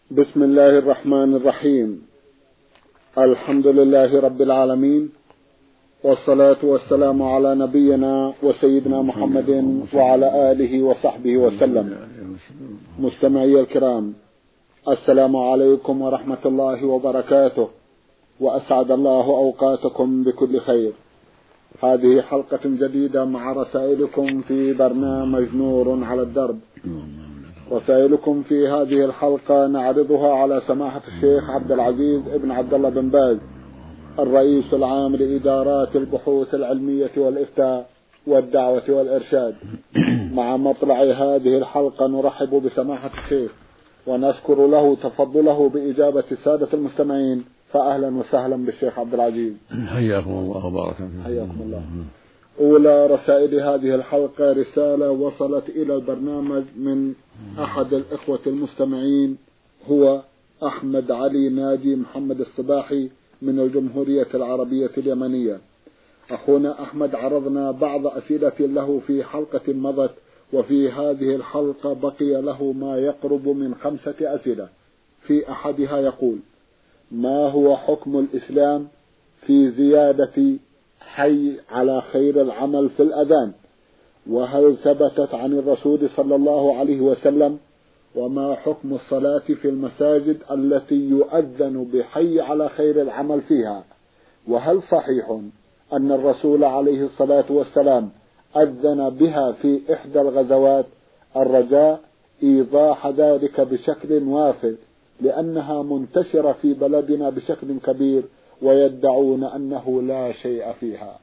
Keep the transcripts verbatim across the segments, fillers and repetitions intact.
بسم الله الرحمن الرحيم. الحمد لله رب العالمين، والصلاة والسلام على نبينا وسيدنا محمد وعلى آله وصحبه وسلم. مستمعي الكرام، السلام عليكم ورحمة الله وبركاته، وأسعد الله أوقاتكم بكل خير. هذه حلقة جديدة مع رسائلكم في برنامج نور على الدرب. رسائلكم في هذه الحلقة نعرضها على سماحة الشيخ عبد العزيز ابن عبد الله بن باز، الرئيس العام لإدارات البحوث العلمية والإفتاء والدعوة والإرشاد. مع مطلع هذه الحلقة نرحب بسماحة الشيخ ونشكر له تفضله بإجابة السادة المستمعين، فأهلا وسهلا بالشيخ عبد العزيز. حياكم الله وبارك فيكم. حياكم الله. أولى رسائل هذه الحلقة رسالة وصلت إلى البرنامج من أحد الإخوة المستمعين، هو أحمد علي ناجي محمد الصباحي من الجمهورية العربية اليمنية. أخونا أحمد عرضنا بعض أسئلة له في حلقة مضت، وفي هذه الحلقة بقي له ما يقرب من خمسة أسئلة. في أحدها يقول: ما هو حكم الإسلام في زيادة حي على خير العمل في الأذان؟ وهل ثبتت عن الرسول صلى الله عليه وسلم؟ وما حكم الصلاة في المساجد التي يؤذن بحي على خير العمل فيها؟ وهل صحيح أن الرسول عليه الصلاة والسلام أذن بها في إحدى الغزوات؟ الرجاء إيضاح ذلك بشكل وافر، لأنها منتشرة في بلدنا بشكل كبير ويدعون أنه لا شيء فيها.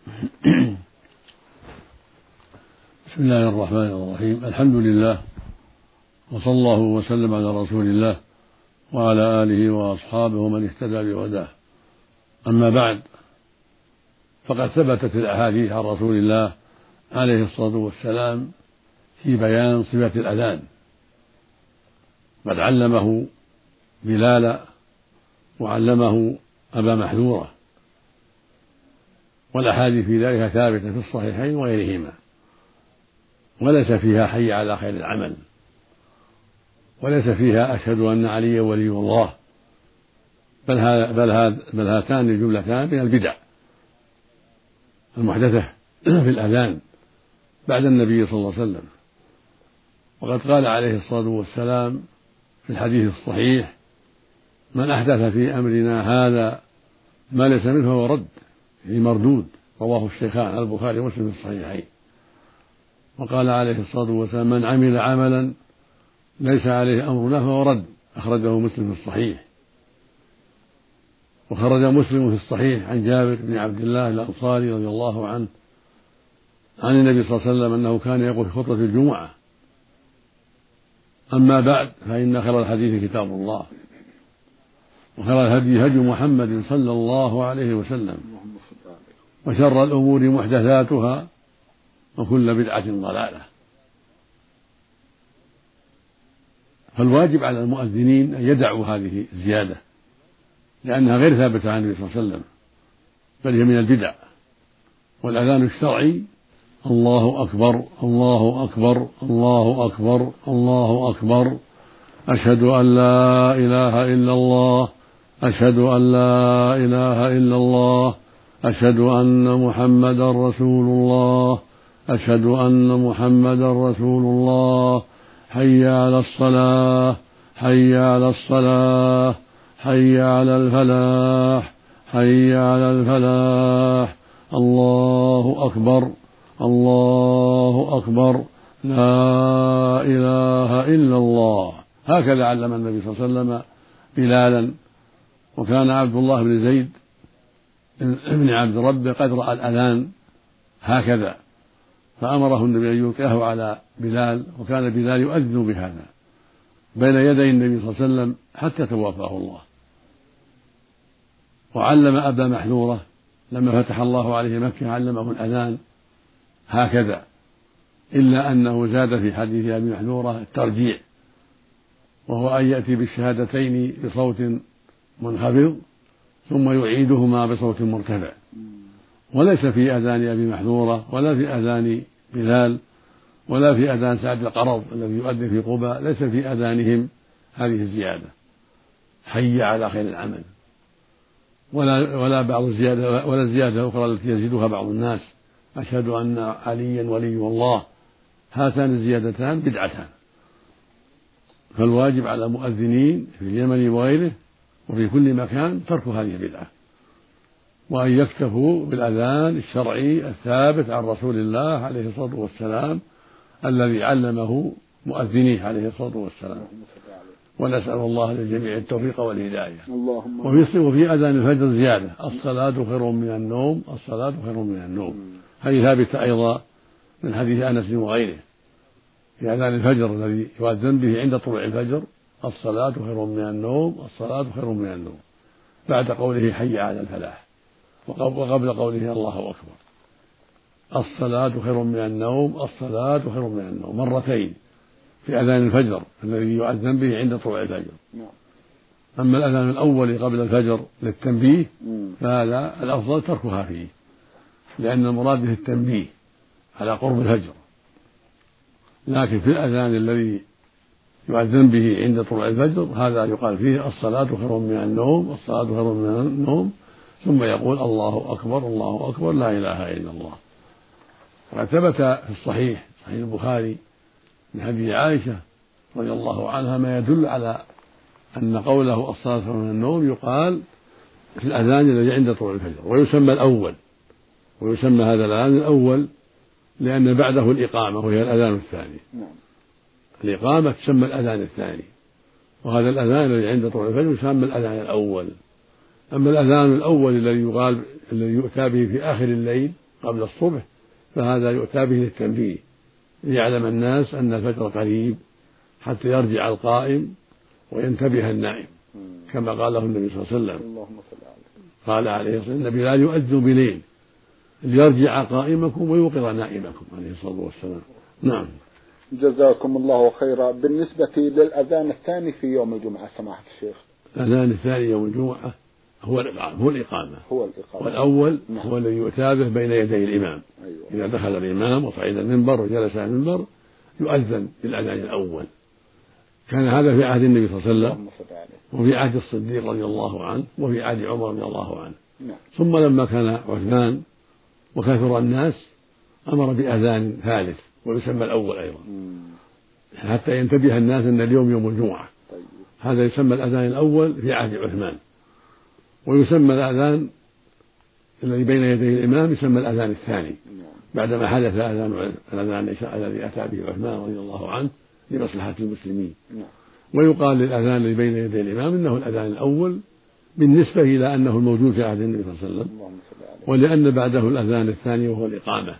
بسم الله الرحمن الرحيم. الحمد لله، وصلى الله وسلم على رسول الله وعلى آله وأصحابه ومن اهتدى بهداه. أما بعد، فقد ثبتت الأحاديث عن رسول الله عليه الصلاة والسلام في بيان صفة الأذان، قد علمه بلالا وعلمه أبا محذورة، والأحاديث في ذلك ثابتة في الصحيحين وغيرهما، وليس فيها حي على خير العمل، وليس فيها أشهد أن عليا ولي الله، بل, بل, بل هاتان الجملتان من البدع المحدثة في الأذان بعد النبي صلى الله عليه وسلم. وقد قال عليه الصلاة والسلام في الحديث الصحيح: من أحدث في أمرنا هذا ما ليس منه فهو رد، يعني مردود. رواه الشيخان البخاري ومسلم في الصحيحين. وقال عليه الصلاة والسلام: من عمل عملا ليس عليه أمرنا فهو رد. أخرجه مسلم في الصحيح. وخرج مسلم في الصحيح عن جابر بن عبد الله الأنصاري رضي الله عنه عن النبي صلى الله عليه وسلم أنه كان يقول في خطبة الجمعة: أما بعد، فإن خير الحديث كتاب الله، وخير الهدي هدي محمد صلى الله عليه وسلم، وشر الأمور محدثاتها، وكل بدعة ضلالة. فالواجب على المؤذنين أن يدعوا هذه الزيادة، لأنها غير ثابتة عن النبي صلى الله عليه وسلم، بل هي من البدع. والأذان الشرعي: الله أكبر الله أكبر الله أكبر الله أكبر، أشهد أن لا إله إلا الله، أشهد أن لا إله إلا الله، أشهد أن محمدا رسول الله، أشهد أن محمدا رسول الله، حي على الصلاة حي على الصلاة حي على الفلاح حي على الفلاح، الله أكبر الله أكبر، لا إله إلا الله. هكذا علم النبي صلى الله عليه وسلم بلالا. وكان عبد الله بن زيد ابن عبد ربه قد رأى الأذان هكذا، فأمره النبي أن يلقيه على بلال، وكان بلال يؤذن بهذا بين يدي النبي صلى الله عليه وسلم حتى توفاه الله. وعلم أبا محذورة لما فتح الله عليه مكة، علمه الأذان هكذا، إلا أنه زاد في حديث أبي محذورة الترجيع، وهو أن يأتي بالشهادتين بصوت منخفض ثم يعيدهما بصوت مرتفع. وليس في أذان أبي محذورة ولا في أذان بلال ولا في أذان سعد القرظ الذي يؤذن في قباء، ليس في أذانهم هذه الزيادة. حي على خير العمل، ولا ولا بعض زيادة ولا زيادة أخرى التي يزيدها بعض الناس أشهد أن عليا ولي الله. هاتان الزيادتان بدعتان، فالواجب على المؤذنين في اليمن وغيره وفي كل مكان ترك هذه البدعة، وأن يكتفوا بالأذان الشرعي الثابت عن رسول الله عليه الصلاة والسلام الذي علمه مؤذنيه عليه الصلاة والسلام. ونسأل الله للجميع التوفيق والهداية. وفي أذان الفجر زيادة: الصلاة خير من النوم، الصلاة خير من النوم. هذه ثابتة أيضا من حديث أنس وغيره في أذان الفجر الذي يؤذن به عند طلوع الفجر: الصلاة خير من النوم، الصلاة خير من النوم، بعد قوله حي على الفلاح، وقبل قوله الله أكبر. الصلاة خير من النوم، الصلاة خير من النوم، مرتين في أذان الفجر الذي يؤذن به عند طلوع الفجر. أما الأذان الأول قبل الفجر للتنبيه فهذا الأفضل تركها فيه، لأن المراد به التنبيه على قرب الفجر. لكن في الأذان الذي يؤذن به عند طلوع الفجر هذا يقال فيه: الصلاة خير من النوم، الصلاة خير من النوم، ثم يقول الله أكبر الله أكبر لا إله إلا الله. وقد ثبت في الصحيح صحيح البخاري من حديث عائشة رضي الله عنها ما يدل على أن قوله الصلاة خير من النوم يقال في الأذان الذي عند طلوع الفجر، ويسمى الأول، ويسمى هذا الأذان الأول لأن بعده الإقامة وهي الأذان الثاني. الإقامة تسمى الأذان الثاني، وهذا الأذان الذي عند طلوع الفجر يسمى الأذان الأول. أما الأذان الأول الذي يقال الذي يؤتى به في آخر الليل قبل الصبح فهذا يؤتى به للتنبيه، ليعلم الناس أن الفجر قريب حتى يرجع القائم وينتبه النائم، كما قال له النبي صلى الله عليه وسلم. قال عليه الصلاة والسلام: النبي لا يؤذن بليل ليرجع قائمكم ويوقظ نائمكم عليه الصلاة والسلام. نعم. جزاكم الله خيرا. بالنسبة للأذان الثاني في يوم الجمعة سماحة الشيخ؟ الأذان الثاني يوم الجمعة هو الإقامة هو الإقامة, هو الإقامة. والأول نعم. هو الذي يؤتى به بين يدي الإمام. أيوة. إذا دخل الإمام وصعد المنبر وجلس على المنبر يؤذن بالأذان الأول. كان هذا في عهد النبي صلى الله عليه وسلم، وفي عهد الصديق رضي الله عنه، وفي عهد عمر رضي الله عنه. نعم. ثم لما كان عثمان وكثر الناس أمر بأذان ثالث ويسمى الأول أيضا، حتى ينتبه الناس أن اليوم يوم الجمعة. طيب. هذا يسمى الأذان الأول في عهد عثمان، ويسمى الأذان الذي بين يدي الإمام يسمى الأذان الثاني بعدما حدث أذان الأذان الذي أتى به عثمان رضي الله عنه لمصلحة المسلمين. ويقال للأذان الذي بين يدي الإمام إنه الأذان الأول بالنسبة إلى أنه الموجود في عهد النبي صلى الله عليه وسلم، ولأن بعده الأذان الثاني وهو الإقامة.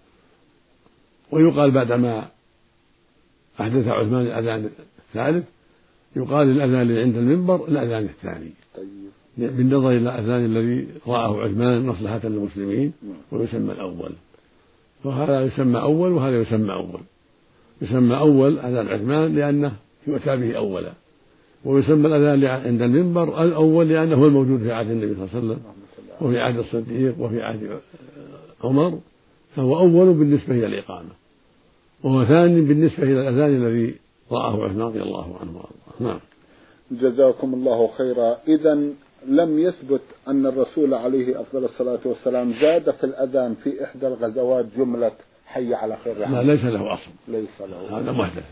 ويقال بعدما أحدث عثمان الأذان الثالث يقال للأذان الذي عند المنبر الأذان الثاني، بالنظر إلى الأذان الذي رآه عثمان مصلحة للمسلمين، ويسمى الأول. فهذا يسمى أول وهذا يسمى أول. يسمى أول أذان عثمان لأنه يؤتى به أولا، ويسمى الأذان عند المنبر الأول لأنه هو الموجود في عهد النبي صلى الله عليه وسلم وفي عهد الصديق وفي عهد عمر، فهو أول بالنسبة إلى الإقامة، وهو ثاني بالنسبة إلى الأذان الذي رآه عثمان رضي الله عنه وارضاه. نعم. جزاكم الله خيرا. إذا لم يثبت أن الرسول عليه أفضل الصلاة والسلام زاد في الأذان في إحدى الغزوات جملة حي على خير العمل؟ لا، ليس له أصل، ليس له، هذا محدث.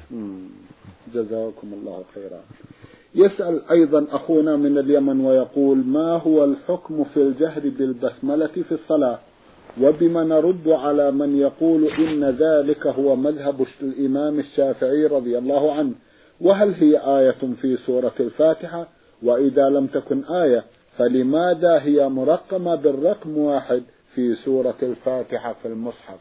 جزاكم الله خيرا. يسأل أيضا أخونا من اليمن ويقول: ما هو الحكم في الجهر بالبسملة في الصلاة، وبما نرد على من يقول إن ذلك هو مذهب الإمام الشافعي رضي الله عنه، وهل هي آية في سورة الفاتحة؟ وإذا لم تكن آية فلماذا هي مرقمة بالرقم واحد في سورة الفاتحة في المصحف؟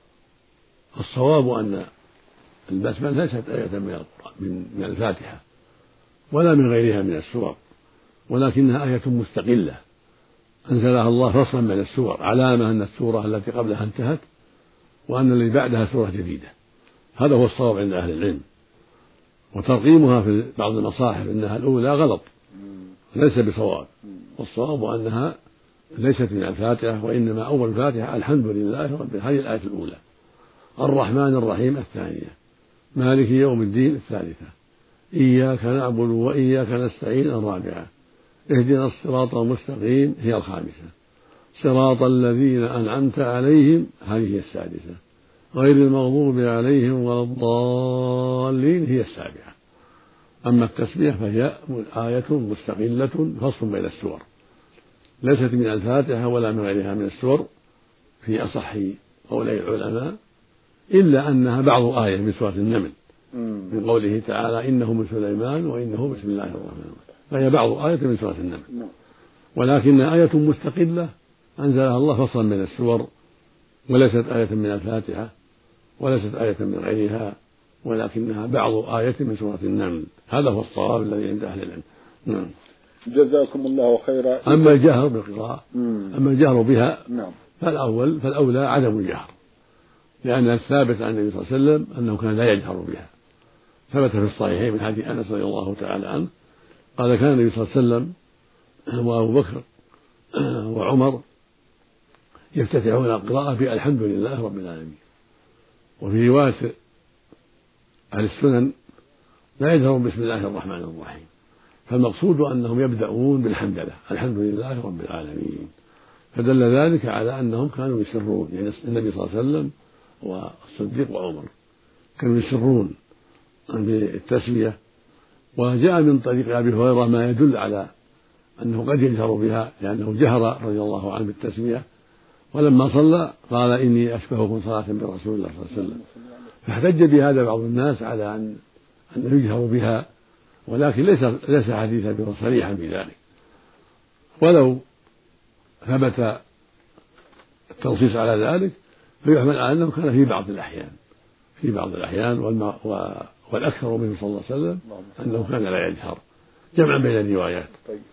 الصواب أن البسملة ليست آية من من الفاتحة ولا من غيرها من السور، ولكنها آية مستقلة أنزلها الله فصلا من السور، علامة أن السورة التي قبلها انتهت وأن الذي بعدها سورة جديدة. هذا هو الصواب عند أهل العلم. وترقيمها في بعض المصاحف إنها الأولى غلط، ليس بصواب. والصواب أنها ليست من الفاتحة، وإنما أول الفاتحة الحمد لله رب العالمين، هذه الآية الأولى. الرحمن الرحيم الثانية، مالك يوم الدين الثالثة، إياك نعبد وإياك نستعين الرابعة، اهدنا الصراط المستقيم هي الخامسة، صراط الذين أنعمت عليهم هذه هي السادسة، غير المغضوب عليهم ولا الضالين هي السابعة. أما التسبيح فهي آية مستقلة فصل بين السور، ليست من الفاتحة ولا من غيرها من السور في أصح قولي العلماء، إلا أنها بعض آية من سورة النمل من قوله تعالى إنه من سليمان وإنه بسم الله الرحمن الرحيم، فهي بعض آية من سورة النمل، ولكنها آية مستقلة أنزلها الله فصلا بين السور، وليست آية من الفاتحة وليست آية من غيرها، ولكنها بعض آية من سورة النمل. هذا هو الصواب الذي عند أهل العلم. نعم. جزاكم الله خيرا. أما الجهر بالقراءة أما الجهر بها نعم. فالأول فالأولى عدم الجهر، لأن الثابت عن النبي صلى الله عليه وسلم أنه كان لا يجهر بها، ثبت في الصحيحين من حديث أنس رضي الله تعالى عنه قال كان النبي صلى الله عليه وسلم وأبو بكر وعمر يفتتحون القراءة بالحمد لله رب العالمين. وفي رواية أهل السنن لا يجهرون بسم الله الرحمن الرحيم، فالمقصود أنهم يبدأون بالحمد لله الحمد لله رب العالمين، فدل ذلك على أنهم كانوا يسرون، يعني النبي صلى الله عليه وسلم والصديق وعمر كانوا يسرون بالتسمية. وجاء من طريق أبي هريرة ما يدل على أنه قد يجهر بها، لأنه جهر رضي الله عنه بالتسمية، ولما صلى قال إني أشبهكم صلاة برسول الله صلى الله عليه وسلم، فاحتج بهذا بعض الناس على أن أنه يجهر بها، ولكن ليس ليس حديثا صريحا بذلك، ولو ثبت التنصيص على ذلك فيحمل على أنه كان في بعض الأحيان في بعض الأحيان والأكثر منه صلى الله عليه وسلم أنه كان لا يجهر، جمعا بين الروايات.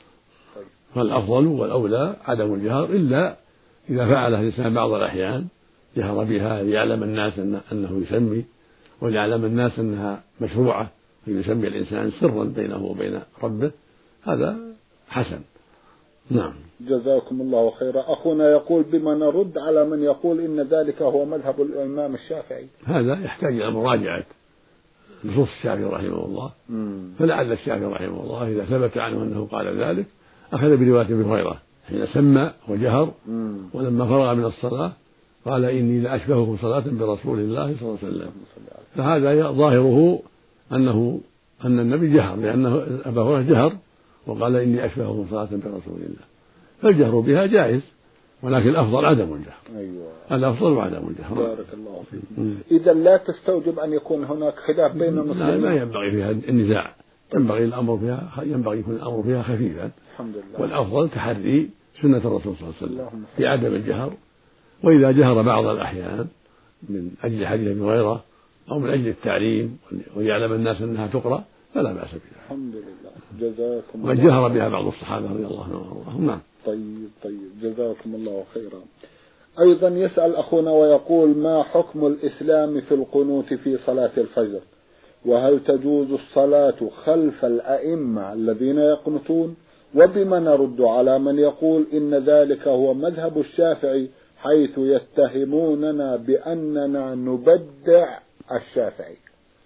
فالأفضل والأولى عدم الجهر، إلا إذا فعله الإنسان بعض الأحيان جهر بها ليعلم الناس أنه يسمي، وليعلم الناس أنها مشروعة فيسمي الإنسان سرا بينه وبين ربه، هذا حسن. نعم. جزاكم الله خيرا. أخونا يقول بما نرد على من يقول إن ذلك هو مذهب الإمام الشافعي؟ هذا يحتاج إلى مراجعة نصوص الشافعي رحمه الله، فلعل الشافعي رحمه الله إذا ثبت عنه أنه قال ذلك أخذ برواية أبي هريرة حين سمى وجهر، ولما فرغ من الصلاة قال إني لأشبهكم صلاة برسول الله صلى الله عليه وسلم، فهذا ظاهره أنه أن النبي جهر، لأنه أبا هريرة جهر وقال إني أشبهكم صلاة برسول الله، فالجهر بها جائز، ولكن الأفضل عدم الجهر. أيوة. الأفضل وعدم الجهر. بارك الله فيك. إذا لا تستوجب أن يكون هناك خلاف بين المسلمين؟ لا, لا ينبغي فيها النزاع، ينبغي الأمر فيها ينبغي يكون الأمر فيها خفيفا، الحمد لله، والأفضل تحري سنة الرسول صلى الله عليه وسلم في عدم الجهر، وإذا جهر بعض الأحيان من أجل حديث أبي هريرة أو من أجل التعليم ويعلم الناس أنها تقرأ فلا بأس بها. الحمد لله. جزاكم الله. وجهر بها بعض الصحابة رضي الله عنهم. نعم. طيب طيب جزاكم الله خيرا. أيضا يسأل أخونا ويقول ما حكم الإسلام في القنوت في صلاة الفجر، وهل تجوز الصلاة خلف الأئمة الذين يقنتون، وبما نرد على من يقول إن ذلك هو مذهب الشافعي حيث يتهموننا بأننا نبدع الشافعي؟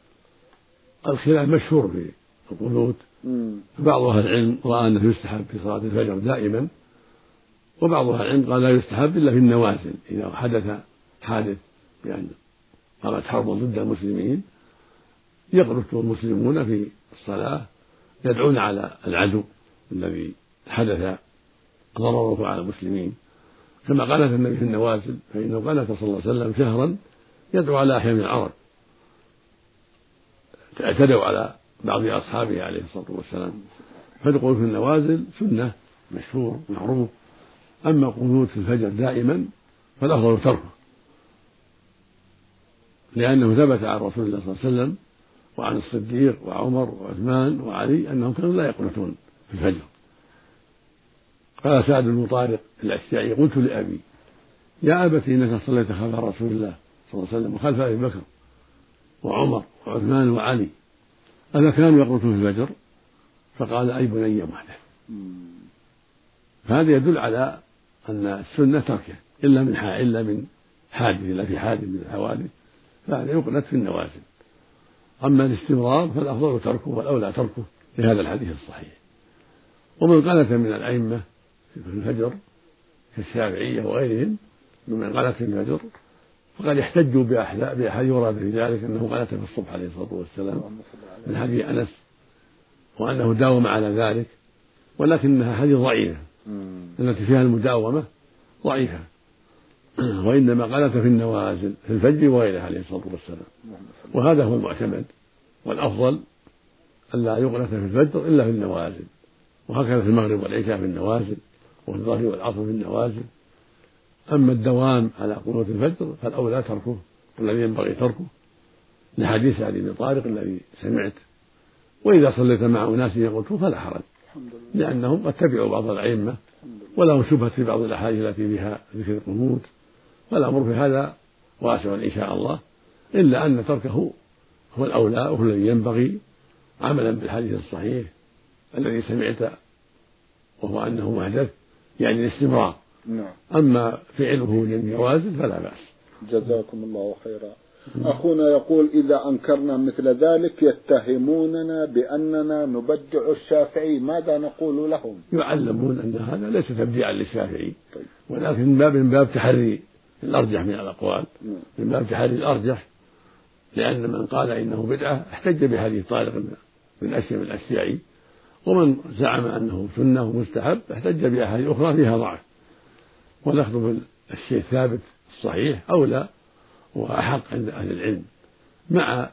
الخلاف مشهور في القنوت، بعض أهل العلم رأى أنه يستحب في صلاة الفجر دائما، وبعض أهل العلم قال لا يستحب إلا في النوازل، إذا حدث حادث يعني قامت حرب ضد المسلمين يقنت المسلمون في الصلاة يدعون على العدو الذي حدث ضرره على المسلمين، كما قالت النبي في النوازل، فإنه قالت صلى الله عليه وسلم شهرا يدعو على أحياء من العرب اعتدوا على بعض أصحابه عليه الصلاة والسلام، فالقنوت في النوازل سنة مشهور معروف. أما القنوت في الفجر دائما فالأفضل تركه، لأنه ثبت عن رسول الله صلى الله عليه وسلم وعن الصديق وعمر وعثمان وعلي أنهم كانوا لا يقنتون في الفجر. قال سعد بن طارق الأشجعي قلت لأبي يا أبت إنك صليت خلف رسول الله صلى الله عليه وسلم وخلف أبي بكر وعمر وعثمان وعلي ألا كانوا يقنتون في الفجر؟ فقال أي بني محدث. فهذا يدل على أن السنة تركه إلا من إلا من حادث، إلا في حادث من الحوادث، فهذا يقنت في النوازل. أما الاستمرار فالأفضل تركه والأولى تركه لهذا الحديث الصحيح. ومن قنت من الأئمة في الفجر كالشافعية وغيرهم ممن قنت في الفجر فقد يحتجوا بأحاديث ورد في ذلك أنه قنت في الصبح عليه الصلاة والسلام من حديث أنس وأنه داوم على ذلك، ولكنها حديث ضعيفة التي فيها المداومة ضعيفة، وإنما قنت في النوازل في الفجر وغيرها عليه الصلاة والسلام، وهذا هو المعتمد والأفضل ألا يقنت في الفجر إلا في النوازل، وهكذا في المغرب والعشاء في النوازل وفي الظهر والعصر في النوازل. أما الدوام على قنوت الفجر فالأولى تركه والذي ينبغي تركه لحديث علي بن طارق الذي سمعت، وإذا صليت مع أناس يقنتوا فلا حرج، لأنهم قد تبعوا بعض الأئمة ولهم شبهة في بعض الأحاديث التي فيها ذكر القنوت، فالأمر في هذا واسع إن شاء الله، إلا أن تركه هو الأولى وهو الذي ينبغي عملا بالحديث الصحيح الذي سمعت وهو أنه محدث يعني الاستمرار. نعم. أما فعله للنوازل فلا بأس. جزاكم الله خيرا. أخونا يقول إذا أنكرنا مثل ذلك يتهموننا بأننا نبدع الشافعي، ماذا نقول لهم؟ يعلمون أن هذا ليس تبديعا للشافعي، ولكن من باب من باب تحري الأرجح من الأقوال، من باب تحري الأرجح، لأن من قال إنه بدعة احتج بحديث طارق من أشياء من الأشياء، ومن زعم أنه سنة ومستحب احتج بأحاديث أخرى فيها ضعف، ونأخذ الشيء الثابت الصحيح أولى وأحق عند أهل العلم، مع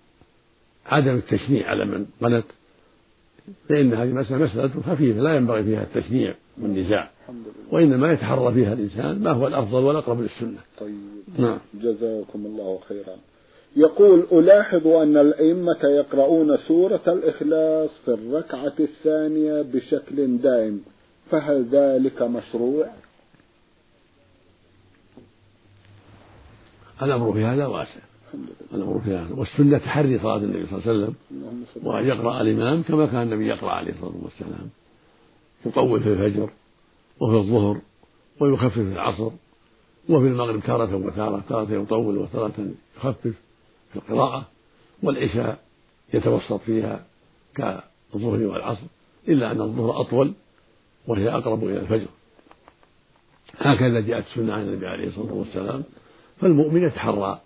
عدم التشنيع على من قنت، فإن هذه مسألة مسألة خفيفة لا ينبغي فيها التشنيع والنزاع، وإنما يتحرى فيها الإنسان ما هو الأفضل والأقرب للسنة. طيب. نعم. جزاكم الله خيرا. يقول ألاحظ أن الأئمة يقرؤون سورة الإخلاص في الركعة الثانية بشكل دائم، فهل ذلك مشروع؟ الأمر في هذا واسع، الأمر في هذا، والسنة تحري صلاة النبي صلى الله عليه وسلم وأن يقرأ الإمام كما كان النبي يقرأ عليه الصلاة والسلام، يطول في الفجر وفي الظهر ويخفف في العصر وفي المغرب تارة وتارة، تارة يطول وتارة يخفف في القراءة، والعشاء يتوسط فيها كالظهر والعصر، إلا أن الظهر أطول وهي أقرب إلى الفجر، هكذا جاءت السنة عن النبي عليه الصلاة والسلام. فالمؤمن يتحرى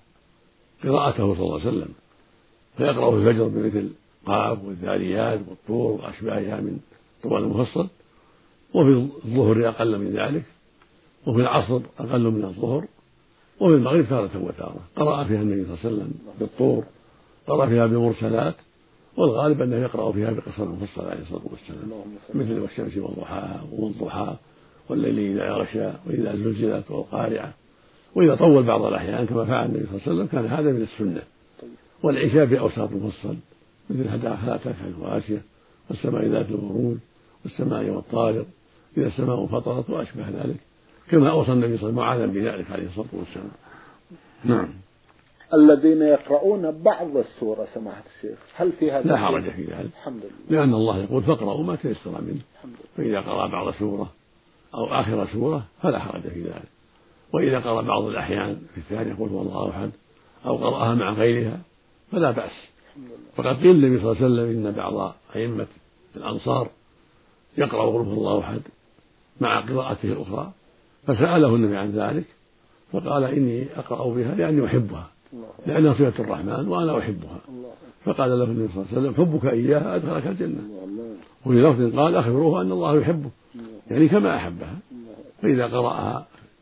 قراءته صلى الله عليه وسلم فيقرأ في الفجر بمثل قاف والذاريات والطور وأشباهها من طوال المفصل، وفي الظهر أقل من ذلك، وفي العصر أقل من الظهر، وفي المغرب تارة وتارة قرأ فيها النبي صلى الله عليه وسلم بالطور، قرأ فيها بمرسلات، والغالب أنه يقرأ فيها بقصر المفصل عليه الصلاة والسلام مثل والشمس والضحاها والضحى والليل إذا يغشى وإذا زلزلت والقارعة، وإذا طول بعض الأحيان كما فعل النبي صلى الله عليه وسلم كان هذا من السنة. والعشاء بأوساط المفصل مثل هل أتاك الغاشية والسماء ذات البروج والسماء والطارق إذا السماء انفطرت وأشبه ذلك، كما أوصى النبي صلى الله عليه وسلم معاذا بذلك عليه الصلاة والسلام. نعم. الذين يقرؤون بعض السورة سماحة الشيخ هل في هذا؟ لا حرج في ذلك، الحمد لله، لأن الله يقول فاقرأوا ما تيسر منه، فإذا قرأ بعض سورة أو آخر سورة فلا حرج في ذلك، وإذا قرأ بعض الأحيان في الثانية يقول هو الله أحد أو قرأها مع غيرها فلا بأس. فقد قيل النبي صلى الله عليه وسلم إن بعض أئمة الأنصار يقرأ قل هو الله أحد مع قراءته الأخرى، فسأله النبي عن ذلك فقال إني أقرأ بها لأني أحبها لأنها صفة الرحمن وأنا أحبها، فقال له النبي صلى الله عليه وسلم حبك إياها أدخلك الجنة، وفي لفظ قال أخبروه أن الله يحبه يعني كما أحبها، فإذا قرأها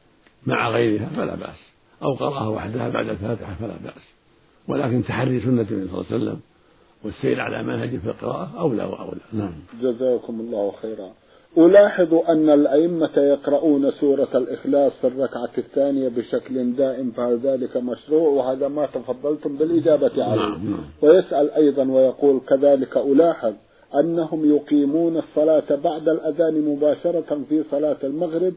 مع غيرها فلا بأس، أو قرأها وحدها بعد الفاتحة فلا بأس، ولكن تحري سنة النبي صلى الله عليه وسلم والسير على منهجه في القراءة أولى وأولى. نعم. جزاكم الله خيرا. ألاحظ أن الأئمة يقرؤون سورة الإخلاص في الركعة الثانية بشكل دائم، فهل ذلك مشروع؟ وهذا ما تفضلتم بالإجابة عليه. نعم. ويسأل أيضا ويقول كذلك ألاحظ أنهم يقيمون الصلاة بعد الأذان مباشرة في صلاة المغرب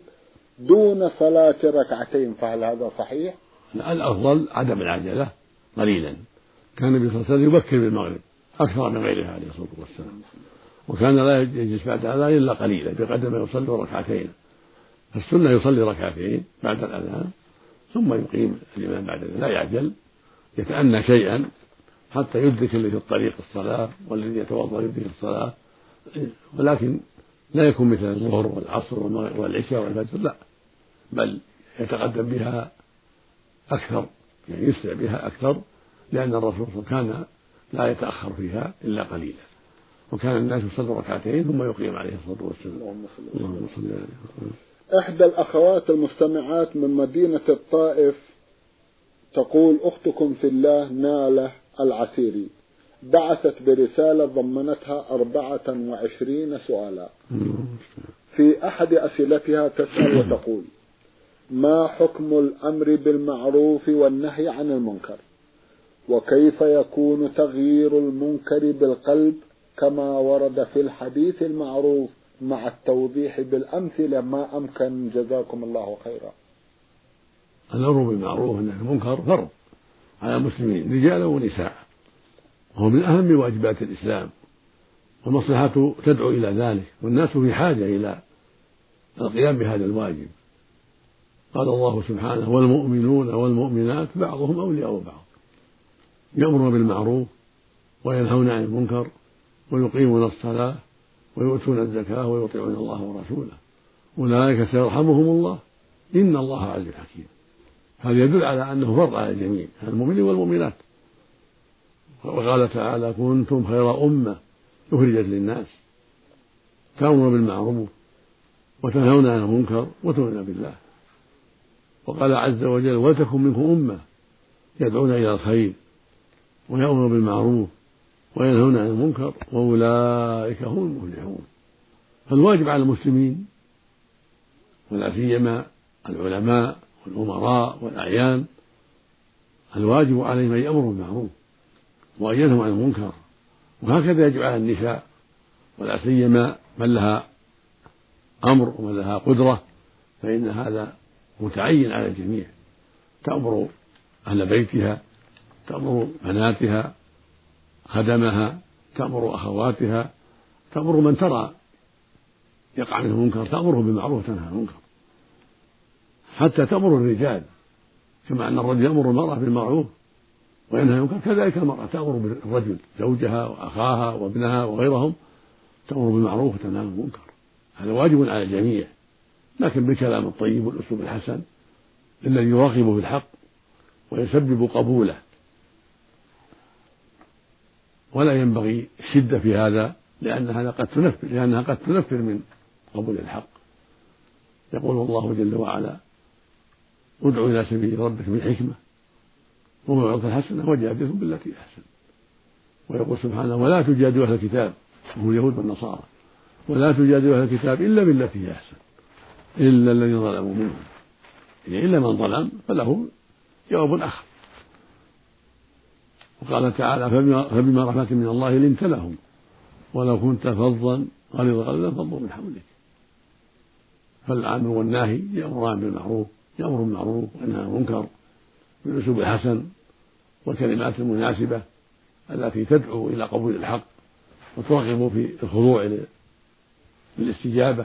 دون صلاة ركعتين، فهل هذا صحيح؟ الأفضل عدم العجلة قليلا، كان النبي صلى الله عليه وسلم يبكر بالمغرب أكثر من غيرها عليه الصلاة والسلام، وكان لا يجلس بعد الأذان إلا قليلا بقدر ما يصلي ركعتين، فالسنة يصلي ركعتين بعد الأذان ثم يقيم الإمام بعد ذلك، لا يعجل، يتأنى شيئا حتى يدرك الذي في الطريق الصلاة والذي يتوضأ يدرك الصلاة، ولكن لا يكون مثل الظهر والعصر والعشاء والفجر، لا، بل يتقدم بها أكثر، يعني يسرع بها أكثر، لأن الرسول كان لا يتأخر فيها إلا قليلا، وكان الناس يصلوا ركعتين ثم يقيم عليه الصلاة والسلام. اللهم صل عليه وسلم. إحدى الأخوات المستمعات من مدينة الطائف تقول: أختكم في الله نالة العسيري بعثت برسالة ضمنتها أربعة وعشرين سؤالا. في أحد أسئلتها تسأل وتقول: ما حكم الأمر بالمعروف والنهي عن المنكر؟ وكيف يكون تغيير المنكر بالقلب كما ورد في الحديث المعروف مع التوضيح بالأمثلة ما أمكن، جزاكم الله خيرا. الأمر بالمعروف والنهي عن المنكر فرض على المسلمين رجالا ونساء، وهو من أهم واجبات الإسلام، والمصلحة تدعو إلى ذلك، والناس في حاجة إلى القيام بهذا الواجب. قال الله سبحانه: والمؤمنون والمؤمنات بعضهم أولياء بعض، يأمرون بالمعروف وينهون عن المنكر ويقيمون الصلاة ويؤتون الزكاة ويطيعون الله ورسوله، أولئك سيرحمهم الله إن الله عزيز حكيم. هذا يدل على أنه فرض على الجميع، المؤمنين والمؤمنات. وقال تعالى: كنتم خير أمة أخرجت للناس تأمرون بالمعروف وتنهون عن المنكر وتؤمنون بالله. وقال عز وجل: ولتكن منكم أمة يدعون إلى الخير ويأمرون بالمعروف وينهون عن المنكر وأولئك هم المفلحون. فالواجب على المسلمين ولا سيما العلماء والأمراء والأعيان، الواجب عليهم أن يأمروا بالمعروف وأن ينهوا عن المنكر، وهكذا يجب على النساء ولا سيما من لها أمر ومن لها قدرة، فإن هذا متعين على الجميع، تأمر أهل بيتها، تأمر بناتها، خدمها، تأمر أخواتها، تأمر من ترى يقع منه منكر تأمره بالمعروف وتنهى عن المنكر، حتى تأمر الرجال، كما أن الرجل يأمر المرأة بالمعروف وينهى عن المنكر، كذلك المرأة تأمر بالرجل زوجها وأخاها وابنها وغيرهم، تأمر بالمعروف وتنهى عن المنكر. هذا واجب على الجميع، لكن بالكلام الطيب والأسلوب الحسن الذي يرغب في الحق ويسبب قبوله، ولا ينبغي الشدة في هذا، لأن هذا قد تنفر لأنها قد تنفر من قبول الحق. يقول الله جل وعلا: ادع إلى سبيل ربك بالحكمة وموعظة الحسنة وجادلهم بالتي أحسن. ويقول سبحانه: ولا تجادلوا أهل الكتاب، وهم اليهود والنصارى، ولا تجادلوا أهل الكتاب إلا بالتي هي أحسن إلا الذين ظلموا منهم، يعني إلا من ظلم فله جواب آخر. وقال تعالى: فبما رحمة من الله لنت لهم ولو كنت فظا غليظ القلب لانفضوا من حولك. فالامر والنهي يأمران بالمعروف، يأمر بالمعروف وينهى عن المنكر بالأسلوب الحسن والكلمات المناسبة التي تدعو إلى قبول الحق وترغب في الخضوع للاستجابة.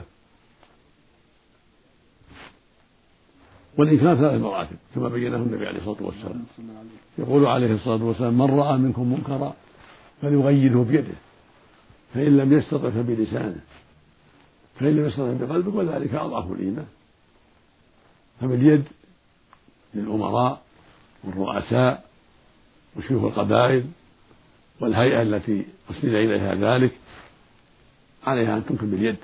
والإنكار ثلاث مراتب كما بينه النبي عليه الصلاة والسلام. يقول عليه الصلاة والسلام: من رأى منكم منكرا فليغيره بيده، فإن لم يستطع فبلسانه، فإن لم يستطع بقلبه، وذلك أضعف الإيمان. فباليد للأمراء والرؤساء وشيوخ القبائل والهيئة التي أسند إليها ذلك، عليها أن تنكر باليد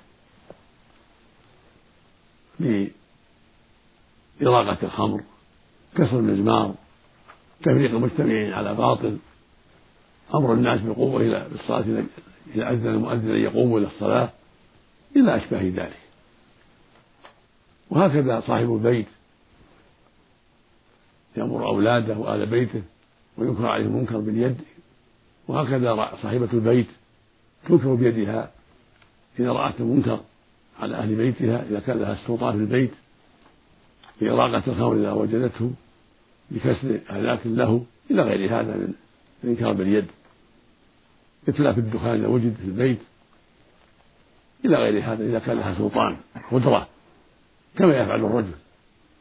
لإراقة الخمر، كسر المزمار، تفريق المجتمعين على باطل، أمر الناس بالقوة إلى الصلاة إذا أذن المؤذن أن يقوموا إلى الصلاة، إلى أشباه ذلك. وهكذا صاحب البيت يأمر أولاده وآل بيته وينكر عليهم المنكر باليد، وهكذا صاحبة البيت تنكر بيدها إذا رأت المنكر على أهل بيتها، إذا كان لها السلطان في البيت، بإراقة الخمر إذا وجدته، بكسر آلات له، إلى غير هذا من الإنكار باليد، إتلاف الدخان إذا وجد في البيت، إلى غير هذا إذا كان لها سلطان قدرة كما يفعل الرجل.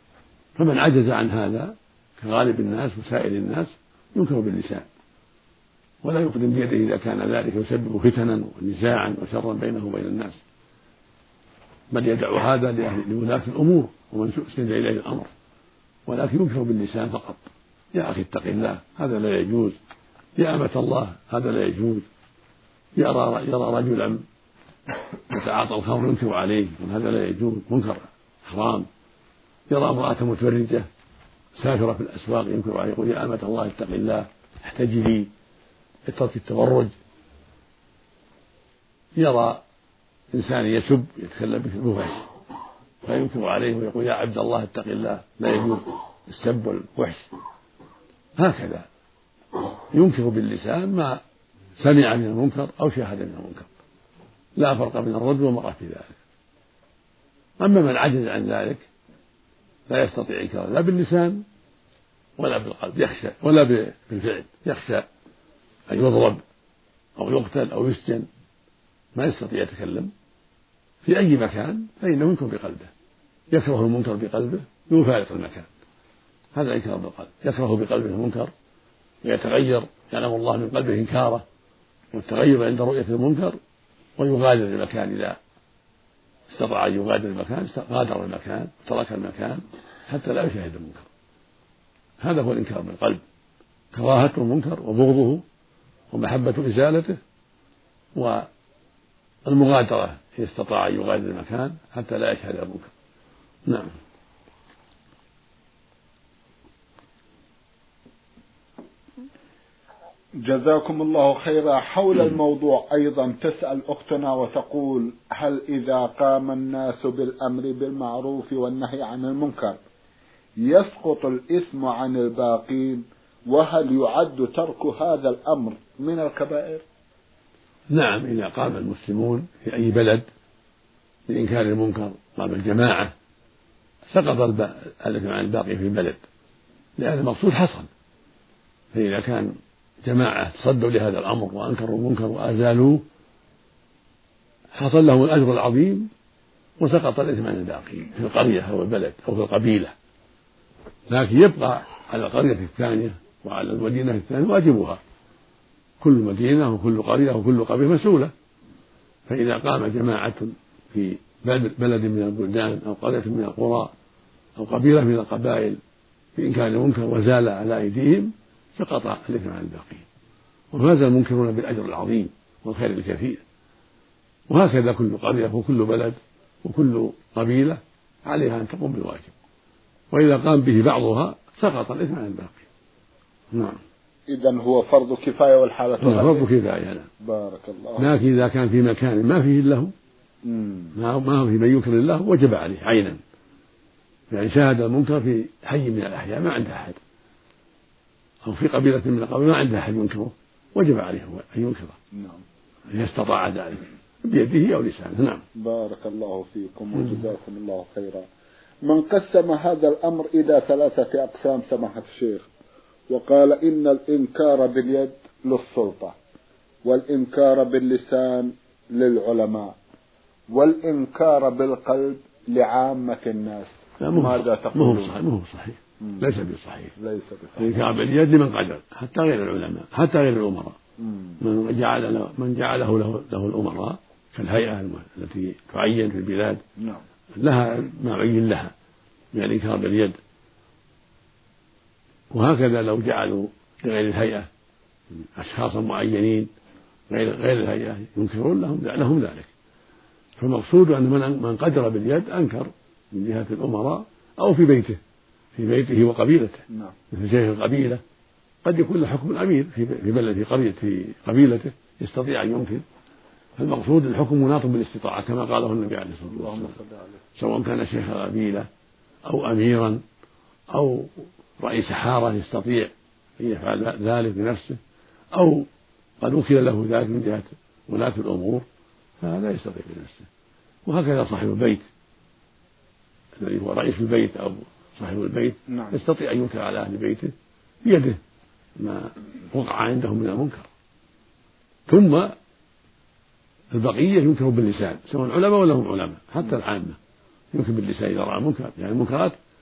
فمن عجز عن هذا كغالب الناس وسائر الناس ينكر باللسان، ولا يقدم بيده إذا كان ذلك يسبب فتنا ونزاعا وشرا بينه وبين الناس، بل يدع هذا لولاة الأمور ومن أسند إليه الأمر، ولكن ينكر باللسان فقط: يا أخي اتق الله، هذا لا يجوز. يا أمة الله، هذا لا يجوز. يرى يرى رجلا يتعاطى الخمر ينكر عليه: هذا لا يجوز، منكر حرام. يرى امرأة متبرجة سافرة في الأسواق ينكر عليه: يقول: يا أمة الله اتق الله، احتجبي، اترك التبرج. يرى إنسان يسب يتكلم بالفحش فينكر عليه ويقول: يا عبد الله اتق الله، لا يجوز السب والفحش. هكذا ينكر باللسان ما سمع من المنكر أو شاهد من المنكر، لا فرق بين الرجل والمرأة في ذلك. أما من عجز عن ذلك لا يستطيع إنكاره لا باللسان ولا بالقلب، يخشى، ولا بالفعل، يخشى أن يضرب أو يقتل أو يسجن، ما يستطيع يتكلم في أي مكان، فإنه ينكر بقلبه. يكره المنكر بقلبه يفارق المكان، هذا إنكار بالقلب. يكره بقلبه المنكر ويتغير، يعلم الله من قلبه إنكاره والتغير عند رؤية المنكر، ويغادر المكان إذا استطاع أن يغادر المكان غادر المكان وترك المكان حتى لا يشاهد المنكر. هذا هو الإنكار بالقلب، كراهة المنكر وبغضه ومحبة إزالته، والمغادرة إذا استطاع أن يغادر المكان حتى لا يشهد المنكر. نعم. جزاكم الله خيرا. حول الموضوع أيضا تسأل أختنا وتقول: هل إذا قام الناس بالأمر بالمعروف والنهي عن المنكر يسقط الإثم عن الباقين؟ وهل يعد ترك هذا الأمر من الكبائر؟ نعم، إذا قام المسلمون في أي بلد بإنكار المنكر، قام الجماعة، سقط الإثم عن الباقي في البلد، لأن المقصود حصل. فإذا كان جماعة تصدوا لهذا الأمر وأنكروا المنكر وأزالوه حصل لهم الأجر العظيم وسقط الإثم عن الباقين في القرية أو البلد أو في القبيلة، لكن يبقى على القرية الثانية وعلى المدينة الثانية واجبها. كل مدينة وكل قرية وكل قبيلة مسؤولة. فإذا قام جماعة في بلد من البلدان أو قرية من القرى أو قبيلة من القبائل بإنكار المنكر وزال على أيديهم سقط الإثم عن الباقين، وفاز المنكرون بالأجر العظيم والخير الكثير. وهكذا كل قرية وكل بلد وكل قبيلة عليها أن تقوم بالواجب، وإذا قام به بعضها سقط الإثم عن الباقي. نعم. إذن هو فرض كفاية والحالة فرض كفاية. نعم. بارك الله. لكن إذا كان في مكان ما فيه له ما هو في من ينكر الله وجب عليه عينا، يعني شاهد المنكر في حي من الأحياء ما عنده أحد، أو في قبيلة من القبائل ما عنده أحد ينكره، وجب عليه أن ينكره. نعم. إذا استطاع ذلك بيده أو لسانه. نعم. بارك الله فيكم وجزاكم الله خيرا. من قسم هذا الأمر إلى ثلاثة أقسام سماحة الشيخ، وقال: إن الإنكار باليد للسلطة، والإنكار باللسان للعلماء، والإنكار بالقلب لعامة الناس. ماذا تقولون؟ ما هو صحيح، ليس بصحيح. ليس بصحيح. الإنكار باليد لمن قدر، حتى غير العلماء، حتى غير الأمراء. من جعل له من جعله له, له الأمراء كالهيئة التي تعين في البلاد لها ما عين لها من الإنكار باليد، وهكذا لو جعلوا لغير الهيئة أشخاصا معينين غير غير الهيئة ينكرون لهم لهم ذلك. فالمقصود أن من قدر باليد أنكر من جهة الأمراء أو في بيته في بيته وقبيلته. نعم. مثل شيخ القبيلة قد يكون له حكم الأمير في بلد في قرية في قبيلته يستطيع أن ينكر. فالمقصود الحكم مناط بالاستطاعة كما قاله النبي عليه الصلاة والسلام، سواء كان شيخ القبيلة أو أميرا أو رئيس حارة يستطيع أن يفعل ذلك بنفسه، أو قد وكل له ذلك من جهة ولاة الأمور، فهذا يستطيع بنفسه. وهكذا صاحب البيت الذي هو رئيس البيت أو صاحب البيت نعم. يستطيع أن ينكر على أهل بيته بيده ما وقع عندهم من المنكر. ثم البقية ينكر باللسان، سواء علماء ولا هم علماء، حتى العامة ينكر باللسان إذا رأى منكر، يعني المنكرات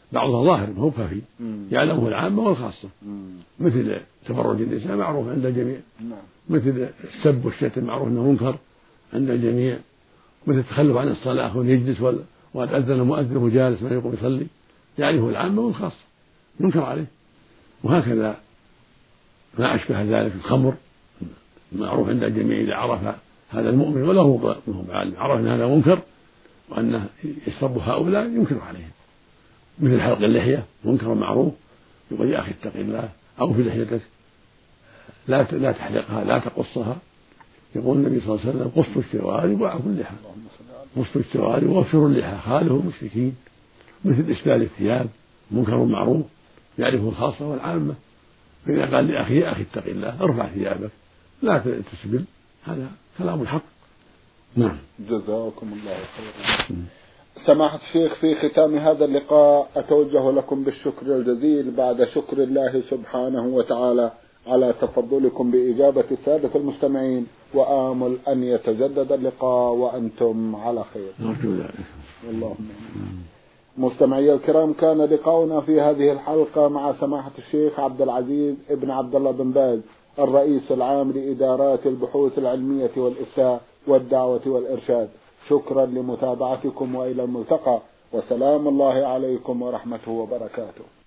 بعضها ظاهر ما هو خفي يعلمه العامة والخاصة، مثل تبرج النساء معروف عند الجميع، مثل السب والشتم معروف أنه منكر عند الجميع، مثل التخلف عن الصلاة ويجلس وقد أذن مؤذن جالس ما يقوم يصلي يعرفه العامة والخاصة ينكر عليه. وهكذا ما أشبه ذلك الخمر معروف عند الجميع إذا عرف هذا المؤمن وله عالم عرف أن هذا منكر وأنه يشرب هؤلاء ينكر عليهم، مثل حلق اللحية منكر معروف يقول يا أخي اتق الله أو في لحيتك لا لا تحلقها لا تقصها، يقول النبي صلى الله عليه وسلم قصوا الشوارب وأعفوا اللحى، قصوا الشوارب وافشروا اللحى خالفوا المشركين، مثل إسبال الثياب منكر معروف يعرفه الخاصة والعامة، فإذا قال لأخي يا أخي اتق الله ارفع ثيابك لا تسبل هذا كلام الحق. نعم. جزاكم الله خيرا. سماحة الشيخ، في ختام هذا اللقاء أتوجه لكم بالشكر الجزيل بعد شكر الله سبحانه وتعالى على تفضلكم بإجابة السادة المستمعين، وآمل أن يتجدد اللقاء وأنتم على خير. اللهم مستمعي الكرام، كان لقاؤنا في هذه الحلقة مع سماحة الشيخ عبد العزيز ابن عبد الله بن باز الرئيس العام لإدارات البحوث العلمية والإفتاء والدعوة والإرشاد. شكرا لمتابعتكم وإلى الملتقى، وسلام الله عليكم ورحمته وبركاته.